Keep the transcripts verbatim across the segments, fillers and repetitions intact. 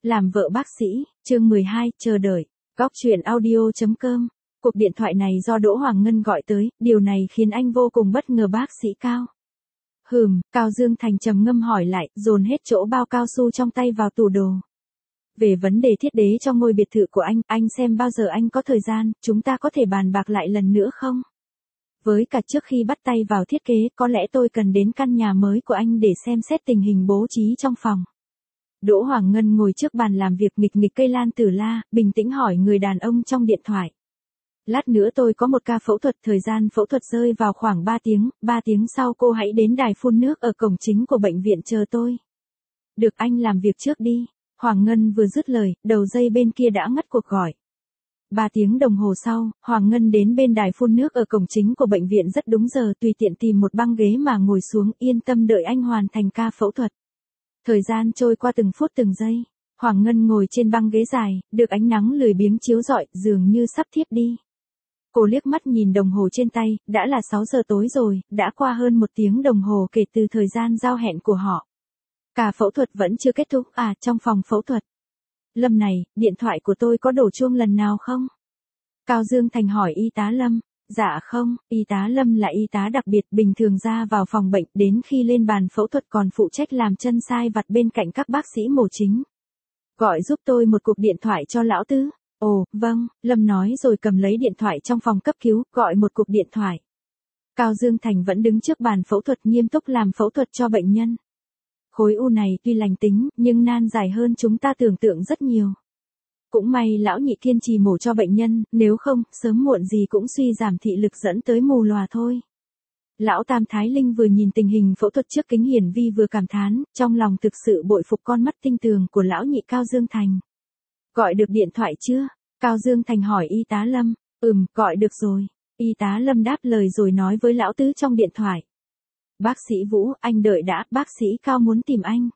Làm vợ bác sĩ, chương mười hai, chờ đợi. Góc truyện audio.com. Cuộc điện thoại này do Đỗ Hoàng Ngân gọi tới, điều này khiến anh vô cùng bất ngờ. Bác sĩ Cao. Hừm, Cao Dương Thành trầm ngâm hỏi lại, dồn hết chỗ bao cao su trong tay vào tủ đồ. Về vấn đề thiết kế cho ngôi biệt thự của anh, anh xem bao giờ anh có thời gian, chúng ta có thể bàn bạc lại lần nữa không? Với cả trước khi bắt tay vào thiết kế, có lẽ tôi cần đến căn nhà mới của anh để xem xét tình hình bố trí trong phòng. Đỗ Hoàng Ngân ngồi trước bàn làm việc nghịch nghịch cây lan tử la, bình tĩnh hỏi người đàn ông trong điện thoại. Lát nữa tôi có một ca phẫu thuật, thời gian phẫu thuật rơi vào khoảng ba tiếng, ba tiếng sau cô hãy đến đài phun nước ở cổng chính của bệnh viện chờ tôi. Được, anh làm việc trước đi. Hoàng Ngân vừa dứt lời, đầu dây bên kia đã ngắt cuộc gọi. Ba tiếng đồng hồ sau, Hoàng Ngân đến bên đài phun nước ở cổng chính của bệnh viện rất đúng giờ, tùy tiện tìm một băng ghế mà ngồi xuống, yên tâm đợi anh hoàn thành ca phẫu thuật. Thời gian trôi qua từng phút từng giây, Hoàng Ngân ngồi trên băng ghế dài, được ánh nắng lười biếng chiếu rọi, dường như sắp thiếp đi. Cô liếc mắt nhìn đồng hồ trên tay, đã là sáu giờ tối rồi, đã qua hơn một tiếng đồng hồ kể từ thời gian giao hẹn của họ. Cả phẫu thuật vẫn chưa kết thúc, à, trong phòng phẫu thuật. Lâm này, điện thoại của tôi có đổ chuông lần nào không? Cao Dương Thành hỏi y tá Lâm. Dạ không, y tá Lâm là y tá đặc biệt, bình thường ra vào phòng bệnh, đến khi lên bàn phẫu thuật còn phụ trách làm chân sai vặt bên cạnh các bác sĩ mổ chính. Gọi giúp tôi một cuộc điện thoại cho lão Tứ. Ồ, vâng, Lâm nói rồi cầm lấy điện thoại trong phòng cấp cứu, gọi một cuộc điện thoại. Cao Dương Thành vẫn đứng trước bàn phẫu thuật nghiêm túc làm phẫu thuật cho bệnh nhân. Khối u này tuy lành tính, nhưng nan giải hơn chúng ta tưởng tượng rất nhiều. Cũng may lão Nhị kiên trì mổ cho bệnh nhân, nếu không, sớm muộn gì cũng suy giảm thị lực dẫn tới mù lòa thôi. Lão Tam Thái Linh vừa nhìn tình hình phẫu thuật trước kính hiển vi vừa cảm thán, trong lòng thực sự bội phục con mắt tinh tường của lão Nhị Cao Dương Thành. Gọi được điện thoại chưa? Cao Dương Thành hỏi y tá Lâm. Ừm, gọi được rồi. Y tá Lâm đáp lời rồi nói với lão Tứ trong điện thoại. Bác sĩ Vũ, anh đợi đã, bác sĩ Cao muốn tìm anh.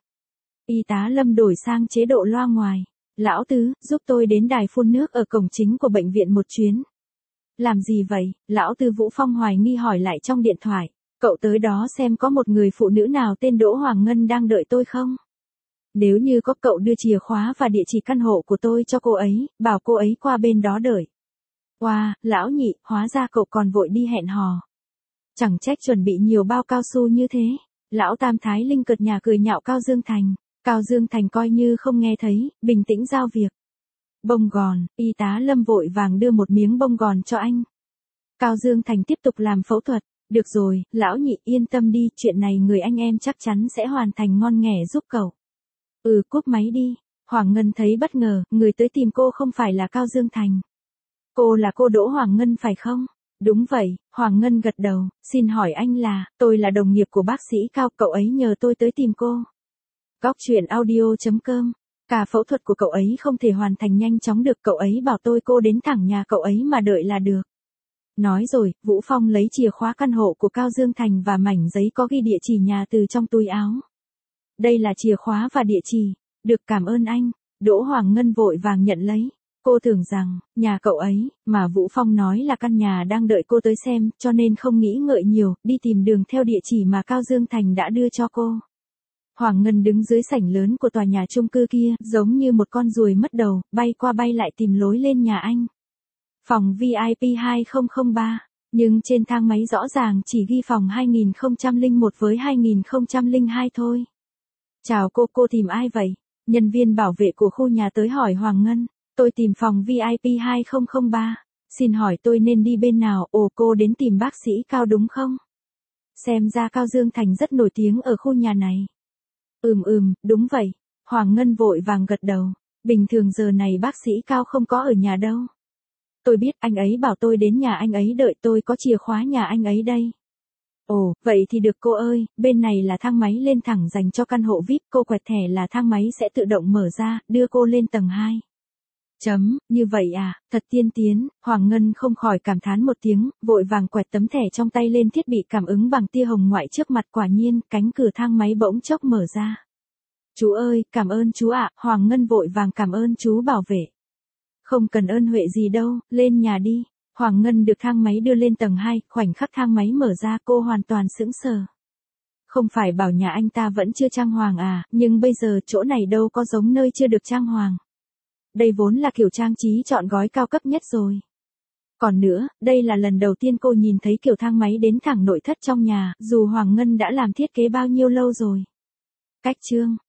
Y tá Lâm đổi sang chế độ loa ngoài. Lão Tứ, giúp tôi đến đài phun nước ở cổng chính của bệnh viện một chuyến. Làm gì vậy? Lão Tư Vũ Phong hoài nghi hỏi lại trong điện thoại. Cậu tới đó xem có một người phụ nữ nào tên Đỗ Hoàng Ngân đang đợi tôi không? Nếu như có, cậu đưa chìa khóa và địa chỉ căn hộ của tôi cho cô ấy, bảo cô ấy qua bên đó đợi. Wow, lão Nhị, hóa ra cậu còn vội đi hẹn hò. Chẳng trách chuẩn bị nhiều bao cao su như thế. Lão Tam Thái Linh cợt nhả cười nhạo Cao Dương Thành. Cao Dương Thành coi như không nghe thấy, bình tĩnh giao việc. Bông gòn, y tá Lâm vội vàng đưa một miếng bông gòn cho anh. Cao Dương Thành tiếp tục làm phẫu thuật. Được rồi, lão Nhị yên tâm đi, chuyện này người anh em chắc chắn sẽ hoàn thành ngon nghẻ giúp cậu. Ừ, cúp máy đi. Hoàng Ngân thấy bất ngờ, người tới tìm cô không phải là Cao Dương Thành. Cô là cô Đỗ Hoàng Ngân phải không? Đúng vậy, Hoàng Ngân gật đầu, xin hỏi anh là, tôi là đồng nghiệp của bác sĩ Cao, cậu ấy nhờ tôi tới tìm cô. Góc truyện audio.com. Cả phẫu thuật của cậu ấy không thể hoàn thành nhanh chóng được, cậu ấy bảo tôi cô đến thẳng nhà cậu ấy mà đợi là được. Nói rồi, Vũ Phong lấy chìa khóa căn hộ của Cao Dương Thành và mảnh giấy có ghi địa chỉ nhà từ trong túi áo. Đây là chìa khóa và địa chỉ. Được, cảm ơn anh. Đỗ Hoàng Ngân vội vàng nhận lấy. Cô tưởng rằng, nhà cậu ấy, mà Vũ Phong nói là căn nhà đang đợi cô tới xem, cho nên không nghĩ ngợi nhiều, đi tìm đường theo địa chỉ mà Cao Dương Thành đã đưa cho cô. Hoàng Ngân đứng dưới sảnh lớn của tòa nhà chung cư kia, giống như một con ruồi mất đầu, bay qua bay lại tìm lối lên nhà anh. Phòng vi ai pi hai không không ba, nhưng trên thang máy rõ ràng chỉ ghi phòng hai nghìn không trăm lẻ một với hai nghìn không trăm lẻ hai thôi. Chào cô, cô tìm ai vậy? Nhân viên bảo vệ của khu nhà tới hỏi Hoàng Ngân. Tôi tìm phòng vi ai pi hai không không ba. Xin hỏi tôi nên đi bên nào? Ồ, cô đến tìm bác sĩ Cao đúng không? Xem ra Cao Dương Thành rất nổi tiếng ở khu nhà này. Ừm ừm, đúng vậy. Hoàng Ngân vội vàng gật đầu. Bình thường giờ này bác sĩ Cao không có ở nhà đâu. Tôi biết, anh ấy bảo tôi đến nhà anh ấy đợi, tôi có chìa khóa nhà anh ấy đây. Ồ, vậy thì được cô ơi, bên này là thang máy lên thẳng dành cho căn hộ vi ai pi, cô quẹt thẻ là thang máy sẽ tự động mở ra, đưa cô lên tầng hai. Chấm, như vậy à, thật tiên tiến, Hoàng Ngân không khỏi cảm thán một tiếng, vội vàng quẹt tấm thẻ trong tay lên thiết bị cảm ứng bằng tia hồng ngoại trước mặt, quả nhiên, cánh cửa thang máy bỗng chốc mở ra. Chú ơi, cảm ơn chú ạ, Hoàng Ngân vội vàng cảm ơn chú bảo vệ. Không cần ơn huệ gì đâu, lên nhà đi. Hoàng Ngân được thang máy đưa lên tầng hai, khoảnh khắc thang máy mở ra cô hoàn toàn sững sờ. không phải bảo nhà anh ta vẫn chưa trang hoàng à, nhưng bây giờ chỗ này đâu có giống nơi chưa được trang hoàng. Đây vốn là kiểu trang trí trọn gói cao cấp nhất rồi. Còn nữa, đây là lần đầu tiên cô nhìn thấy kiểu thang máy đến thẳng nội thất trong nhà, dù Hoàng Ngân đã làm thiết kế bao nhiêu lâu rồi. Cách chương